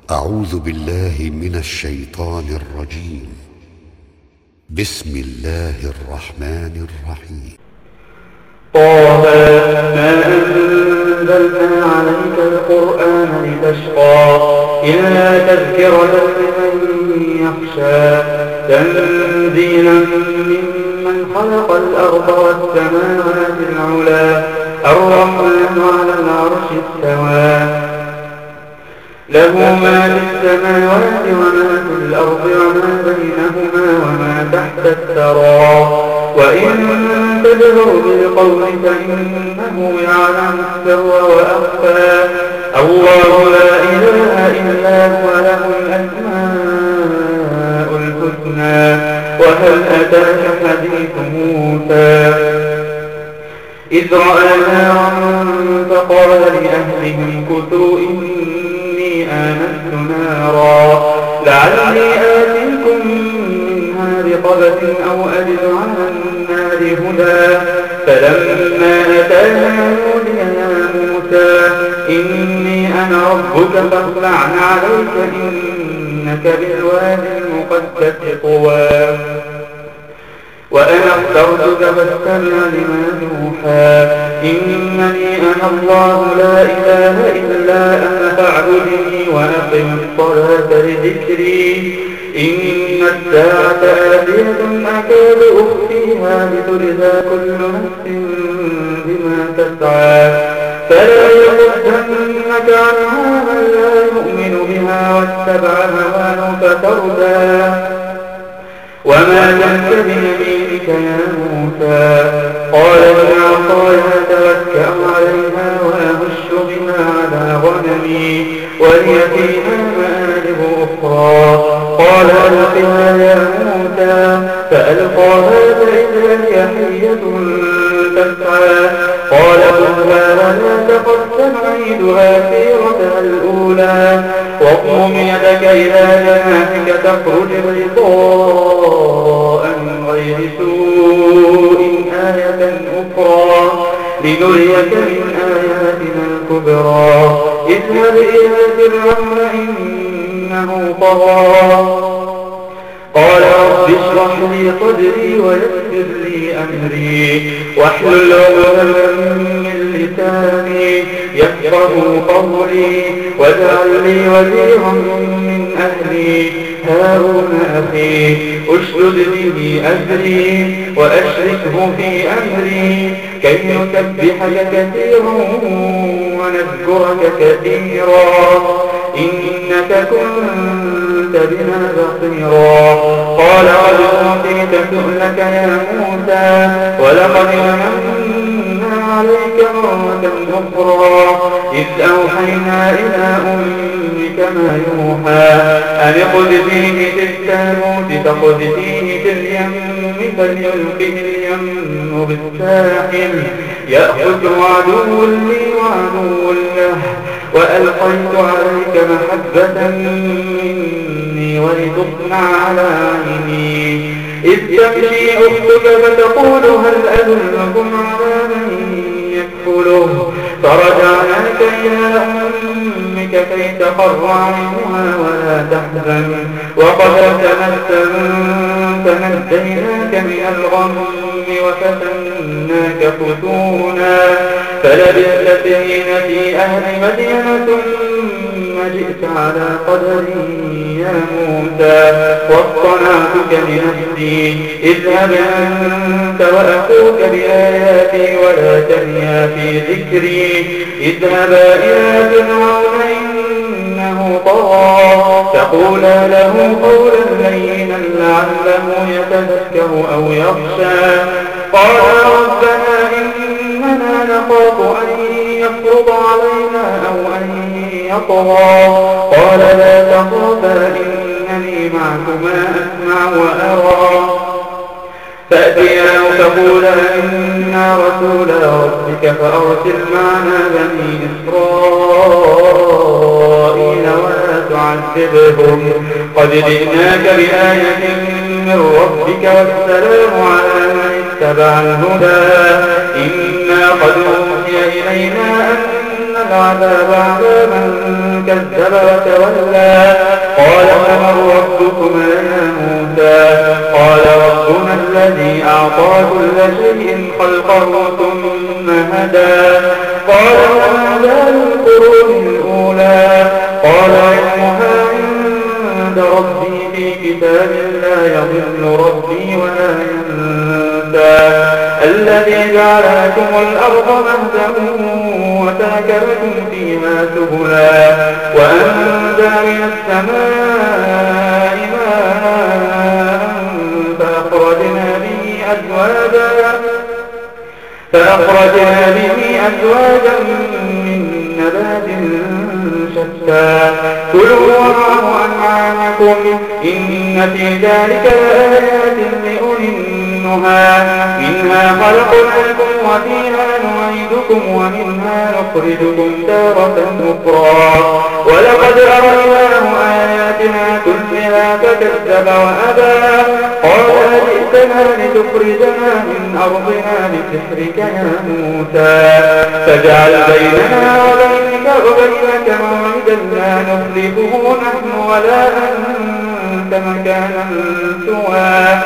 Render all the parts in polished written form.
أعوذ بالله من الشيطان الرجيم. بسم الله الرحمن الرحيم. طه ما أنزلنا عليك القرآن لتشقى إلا تذكرة لمن يخشى تنزيلا ممن خلق الأرض والسماوات العلى الرحمن على العرش استوى له ما في السماوات وما في الأرض وما بينهما وما تحت الثرى وإن تجهر بالقول فإنه يعلم السر وأخفى الله لا إله إلا هو له الأسماء الحسنى وهل أتاك حديث موسى إذ رأى نارا فقال لأهلهم كثوا إني آنست نارا لعلي آتيكم منها بقبس أو أجد على النار هدى فلما أتاها نودي يا موسى إني أنا ربك فاخلع عليك إنك بالوادي المقدس طوى وأنا اخترتك فاستمع لما يوحى إنني أنا الله لا إله إلا أنا فاعبدني وأقم الصلاة لذكري إن الساعة آتية أكاد أخفيها لتجزى كل نفس بما تسعى فلا يصدنك عنها من لا يؤمن بها واتبع هواه فتردى وما تلك بيمينك يا موسى قال من عصاي أتوكأ عليها وأهش بها على غنمي ولي فيها مآرب أخرى قال ألقها يا موسى فألقاها فإذا هي حية تسعى قال خذها ولا تخف سنعيدها سيرتها الأولى واضم يدك إلى جناحك تخرج بيضاء من غير سوء آية أخرى لنريك من آياتنا الكبرى اذهب إلى فرعون إنه طغى قال رب اشرح لي صدري ويسر لي أمري واحلل عقدة من لساني يفقهوا قولي واجعل لي وزيرا من أهلي هارون أخي اشدد به أزري وأشركه في أمري كي نسبحك كثيرا ونذكرك كثيرا إنك كنت بنا بصيرا قال قد أوتيت سؤلك يا موسى ولقد مننا عليك مرة أخرى إذ أوحينا إلى أمك ما يوحى أن اقذفيه في التابوت فاقذفيه في اليم فليلقه اليم بالساحل يأخذ عدو لي وعدو له وألقيت عليك محبة مني ولتصنع على عيني إذ تمشي أختك فتقول هل أدلكم على من يكفله فرجعناك إلى أمك كي تقر عينها ولا تحزن وقد فنجيناك من الغم وفتناك فتونا فلبثت سنين في أهل مدين ثم جئت على قدري يا موسى واصطنعتك لنفسي اذهب أنت وأخوك بآياتي ولا تنيا في ذكري اذهبا إلى فرعون إنه طغى فقولا له قولا لينا لعله يتذكر أو يخشى قال ربنا إننا نخاف أن يفرض علينا أو أن يطغى قال لا تخافا إنني معكما أسمع وأرى فأتياه فقولا إنا رسول ربك فأرسل معنا بني إسرائيل ولا تعذبهم قد جئناك بآية من ربك والسلام على من اتبع الهدى إنا قد أوحي إلينا أن العذاب على من كذب وتولى قال فمن ربكما يا موسى قال ربنا الذي أعطى كل شيء خلقه ثم هدى قال وما بال القرون الأولى قال علمها عند ربي في كتاب لا يضل ربي ولا ينسى الذي جعل لكم الأرض مهدا وترك لكم فيها سبلا وأنزل من السماء ماء فأخرجنا به أزواجا من نبات شتى كلوا وارعوا أنعامكم إن في ذلك لآيات لأولي النهى منها خلقناكم وفيها نعيدكم ومنها نخرجكم تارة أخرى ولقد أريناه آياتنا كلها فكذب وأبى قال أجئتنا لتخرجنا من أرضنا بسحرك يا موسى فاجعل بيننا وبينك موعدا لا نخلفه نحن ولا أنت مكانا سوى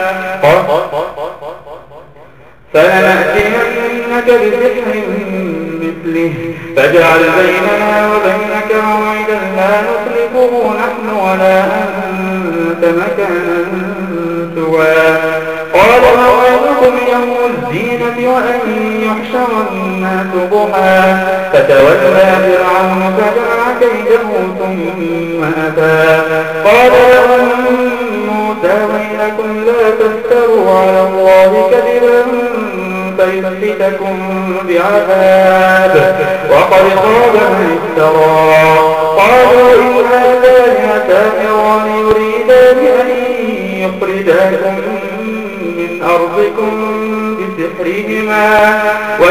فلنأتينك بسحر مثله فاجعل بيننا وبينك موعدا لا نخلفه نحن ولا أنت مكانا سوى قال موعدكم يوم الزينة وأن يحشر الناس ضحى فتولى فرعون فجمع كيده ثم أتى قال لهم موسى ويلكم لا تفتروا على الله كذبا فيسحتكم بعذاب وقد خاب من افترى قالوا إن هذان لساحران يريدان أن يخرجاكم من أرضكم بسحرهما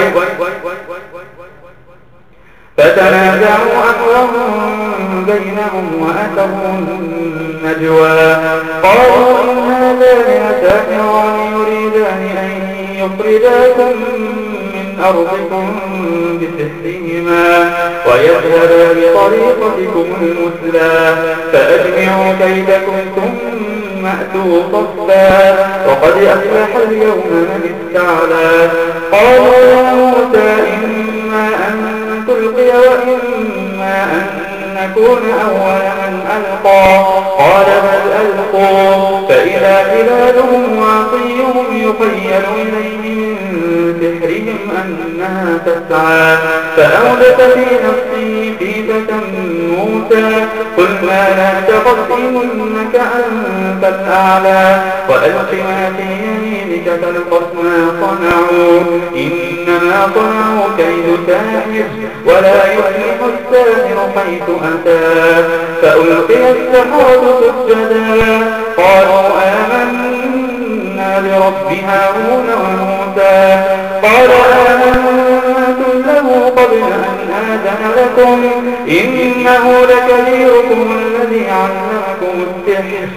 فتنازعوا أمرهم بينهم وأسروا النجوى قالوا إن هذان لساحران يريدان أن يخرجاكم من أرضكم بسحرهما ويذهبا بطريقتكم المثلى فأجمعوا كيدكم ثم أتوا صفا وقد أفلح اليوم من استعلى قالوا يا موسى إما أن تلقي وإما أن نكون أول من ألقى قال بل ألقوا فإذا خلالهم وعصيهم يخيل إليه من سحرهم أنها تسعى فأوجس في نفسه خيفة موسى قلنا لا تخف إنك أنت الأعلى وألق ما في يمينك تلقف ما صنعوا إنما صنعوا كيد ساحر ولا يفلح الساحر حيث أتى فألقي السحرة سجدا قالوا آمنا برب هارون وموسى قال آمنتم له قبل أن آذن لكم إنه لكبيركم الذي علمكم السحر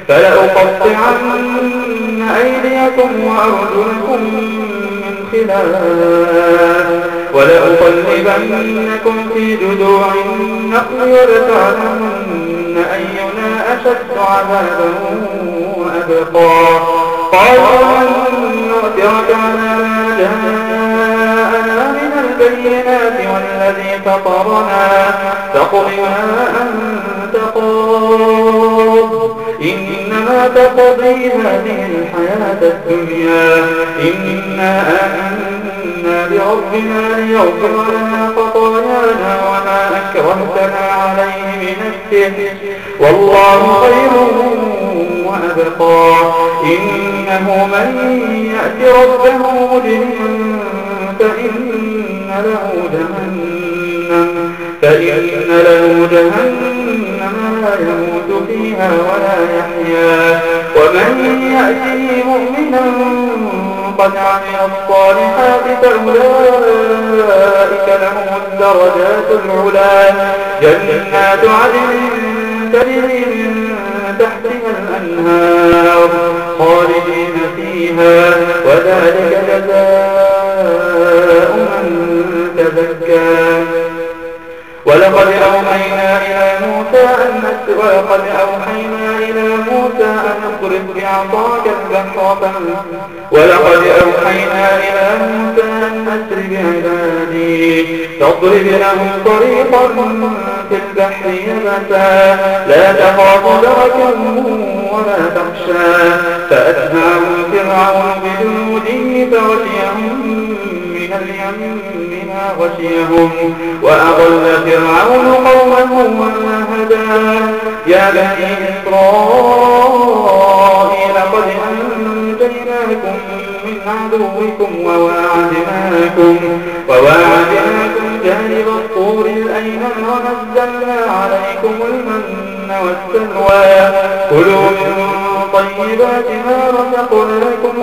فلأقطعن أيديكم وأرجلكم من خلاف ولأصلبنكم في جذوع النخل ولتعلمن أينا أشد عذابا وأبقى قالوا أن نؤثرك على ما جاءنا من البينات والذي فطرنا فاقض ما أنت قاض إنما تقضي هذه الحياة الدنيا إنا آمنا بربنا ليغفر لنا خطايانا وما أكرهتنا عليه من السحر والله خير وأبقى إنه من يأت ربه مجرما فإن له جهنم لا يموت فيها ولا يحيا ومن يأته مؤمنا قد عمل الصالحات فأولئك لهم الدرجات العلى جنات عدن تجري من تحتها الأنهار خالدين فيها وذلك جزاء من تزكى ولقد أوحينا إلى موسى أن اضرب بعصاك البحر أسر بعبادي تضرب لهم طريقا في البحر يبسا لا تخاف دركا ولا تخشى فأتبعهم فرعون بجنوده فغشيهم من اليم ما غشيهم وأضل فرعون قومه وما هدى يا بني إسرائيل قد أنجيناكم من عدوكم وواعدناكم جانب الطور الأيمن ونزلنا عليكم المن والسلوى كلوا من طيبات ما رزقناكم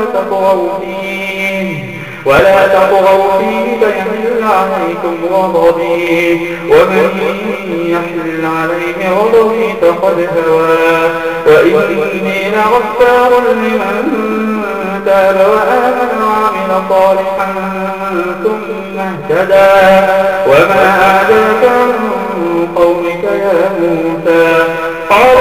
ولا تطغوا فيه فيحل عليكم غضبي ومن يحل عليه غضبي فقد هوى وإني لغفار لمن تاب وآمن وعمل صالحا ثم اهتدى وما أعجلك عن قومك يا موسى قال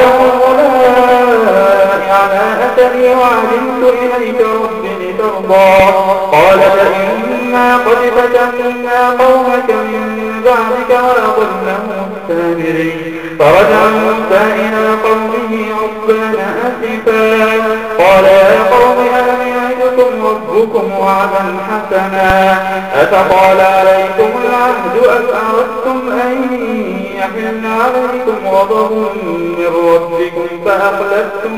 هؤلاء على أثري وعجلت إليك رب لترضى قال فإنا قد فتنا قومك من بعدك وأضلهم السامرين فرجع موسى إلى قومه غضبان آسفا قال يا قوم ألم يعدكم ربكم وعدا حسنا أفطال عليكم العهد أم أردتم أن يحل عليكم غضب من ربكم فأخلفتم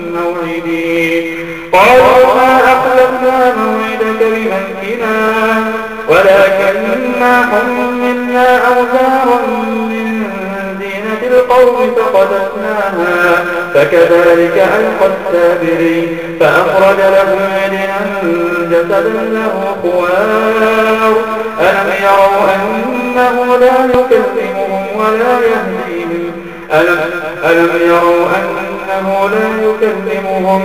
موعدي قالوا ما أخلفنا موعدك بملكنا ولكننا حملنا أوزارا من زينة القوم فقدسناها فكذلك ألقى السابرين فأخرج لهم عجلا جسدا له خوار ألم يروا أنه لا يكلمهم ولا يهديهم ألم يروا أنه لا يكلمهم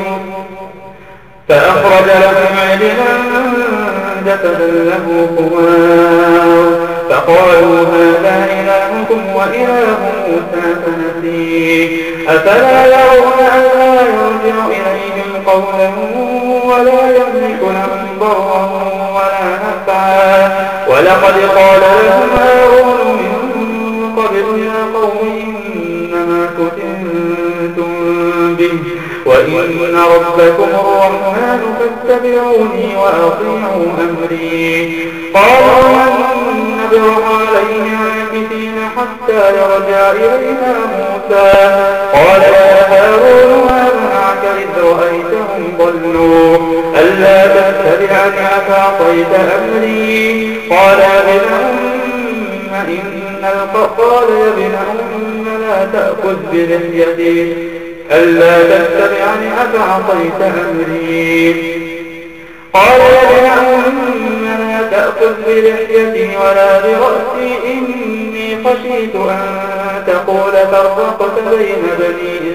فأخرج لهم عجلا جسدا له خوار فقالوا هذا إلهكم وإله موسى فنسيه أفلا يرون ألا يرجع إليهم قولا ولا يملك لهم ضرا ولا نفعا ولقد قال لهم هارون من قبل يا قوم إنما فتنتم به وإن ربكم الرحمن فاتبعوني وأطيعوا أمري قالوا من نبرح عليه عاكفين حتى يرجع إلينا موسى قال يا هارون ما منعك إذ رأيتهم ضلوا ألا تتبعني أفعصيت أمري قال يا ابن أم لا تأخذ بلحيتي ألا تتبعني أفعصيت أمري قال يا ابن أم لا تأخذ بلحيتي ولا برأسي إني خشيت أن تقول فرقت بين بني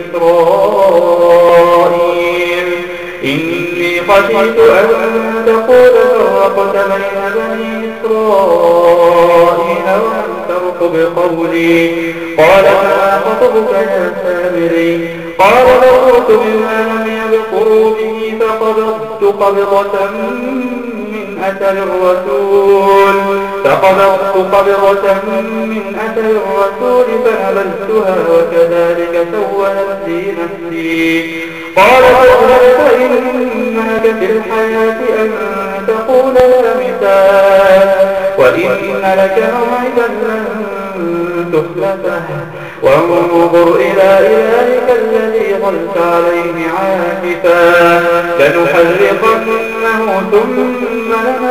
إسرائيل ولم ترقب قولي قال ما خطبك يا سامري قال بصرت بما لم يبصروا به فقبضت قبضة من أثر الرسول فنبذتها وكذلك سولت لي نفسي قال فإنك في الحياة أن تقول لا مثال وإن لك موعدا لن تخلفه وانظر إلى إلهك الذي ظلت عليه عاكفا لنحرقنه ثم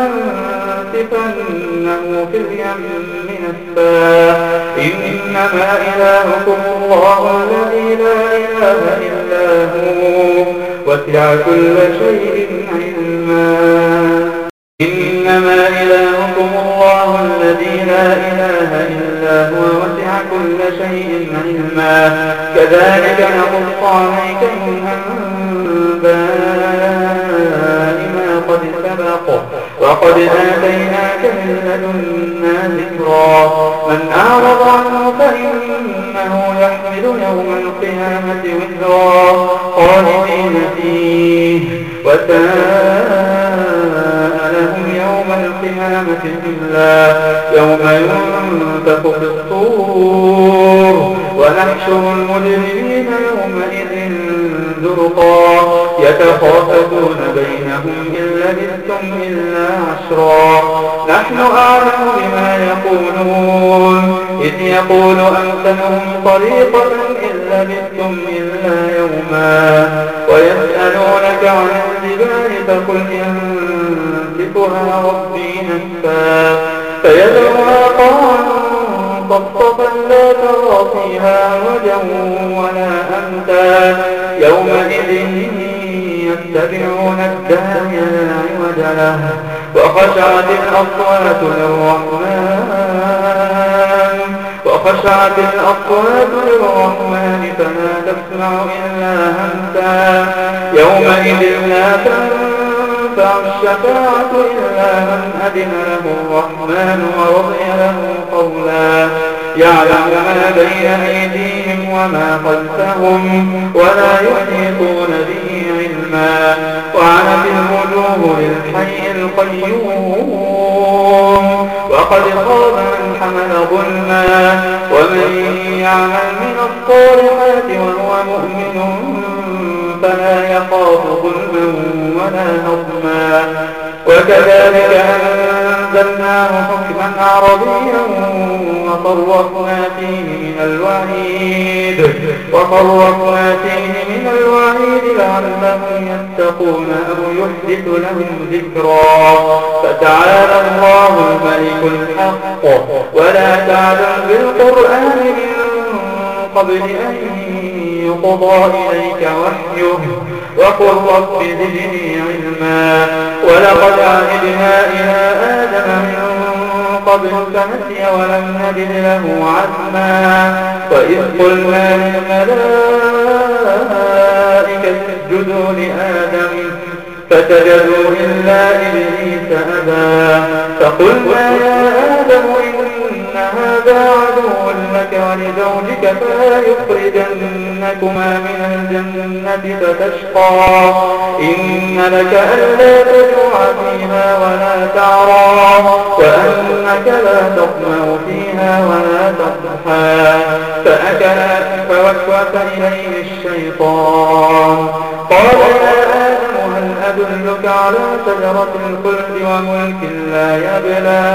لننسفنه في اليم نسفا إنما إلهكم الله الذي لا إله إلا هو وسع كل شيء علما إنما إلهكم الله الذي لا إله إلا هو وسع كل شيء علما كذلك نقص عليك من أنباء ما قد سبق وقد آتيناك من لدنا ذكرا من أعرض عنه فإنه يحمل يوم القيامة وزرا خالدين فيه وساء لهم يوم القيامة إلا يوم ينفخ في الصور ونحشر المجرمين يومئذ زرقا يتخافتون بينهم إن لبثتم إلا عشرا نحن أعلم بما يقولون إذ يقول أمثلهم طريقة إن لبثتم إلا يوما ويسألونك عن الجبال فقل ينسفها ربي نسفا فيذرها قاعا صفصفا لا ترى فيها عوجا ولا أمتا يومئذ يتبعون الداعي لا عوج له وخشعت الأصوات للرحمن فلا تسمع إلا همسا يومئذ لا تنفع الشفاعة إلا من أذن له الرحمن ورضي له قولا يعلم ما بين أيديهم وما خلفهم ولا يحيطون به علما وعنت الوجوه للحي القيوم وقد خاب من حمل ظلما ومن يعمل من الصالحات وهو مؤمن فلا يخاف ظلما ولا هضما وكذلك أنزلناه حكما عربيا وفرقنا فيه من الوعيد لعلهم يتقون أو يحدث لهم ذكرا فتعالى الله الملك الحق ولا تعلم بالقرآن من قبل أن يقضى إليك وحيه وقل رب زدني علما ولقد عهدنا إلى آدم من قبل فنسي ولم نجد له عزما وإذ قلنا للملائكة اسجدوا لآدم فسجدوا إلا إبليس أبى فقلنا يا آدم إن هذا عدو لك ولزوجك فلا يخرجنكما من الجنة فتشقى إن لك ألا تجوع فيها ولا تعرى وأنك لا تطمع فيها ولا تضحى فأكلا فوسوس إليه الشيطان قال يا آدم هل أدلك على شجرة الخلد وملك لا يبلى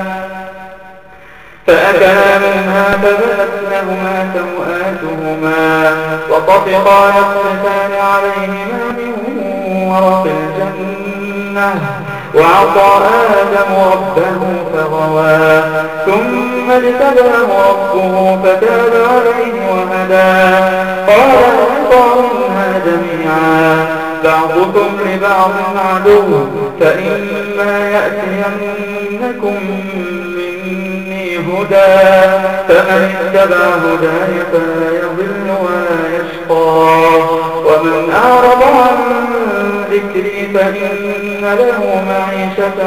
فأكلا منها فبدت لهما سوآتهما وطفقا يخصفان عليهما من ورق الجنة وعصى آدم ربه فغوى ثم اجتباه ربه فتاب عليه وهدى قال اهبطوا منها جميعا بعضكم لبعض عدو فإما يأتينكم هدى فمن اتبع هداي فلا يضل ولا يشقى ومن أعرض عن ذكري فإن له معيشة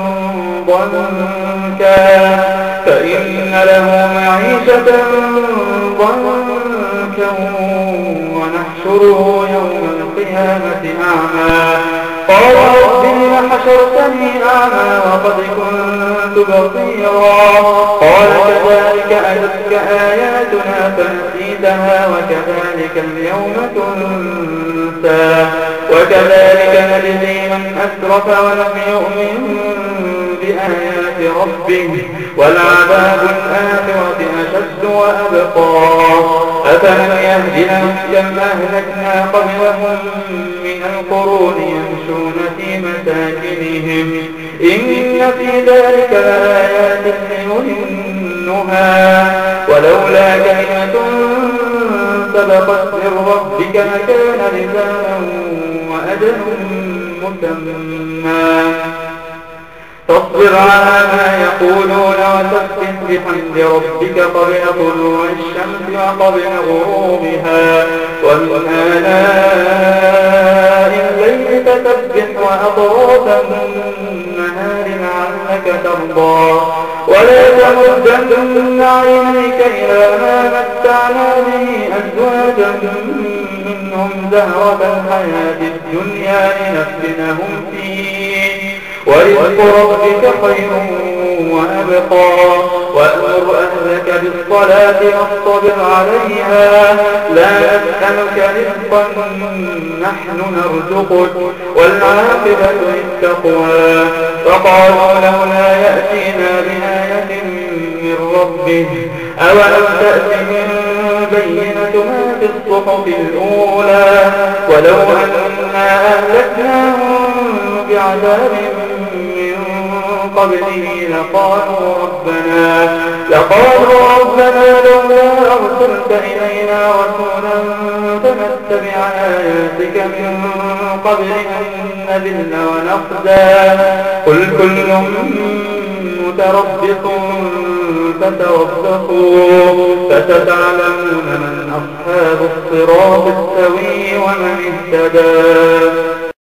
ضنكا ونحشره يوم القيامة أعمى قال رب لم حشرتني أعمى وقد كنت بصيرا قال كذلك أتتك آياتنا فنسيتها وكذلك اليوم تنسى وكذلك نجزي من أسرف ولم يؤمن بآيات ربه ولعذاب الآخرة أشد وأبقى أفلم يهد لهم كم أهلكنا قبلهم من القرون يمشون في مساكنهم إن في ذلك لآيات لأولي النهى ولولا كلمة سبقت من ربك لكان لزاما وأجل مسمى فاصبر على ما يقولون وسبح بحمد ربك قبل طلوع الشمس وقبل غروبها ومن آلاء الليل فسبح وأطراف النهار لعلك ترضى ولا تمدن عينيك إلى ما متعنا به أزواجا منهم زهرة الحياة الدنيا لنفتنهم فيه ورزق ربك خير وأبقى وأمر أهلك بالصلاة واصطبر عليها لا نسألك رزقا نحن نرزقك والعاقبة للتقوى فقالوا لولا يأتينا بآية من ربه أولم تأتهم بينة ما في الصحف الأولى ولو أنا أهلكناهم بعذاب من قبله لقالوا ربنا لولا أرسلت إلينا رسولا فنتبع آياتك من قبل أن نذل ونخزى قل كل متربص فتربصوا فستعلمون من أصحاب الصراط السوي ومن اهتدى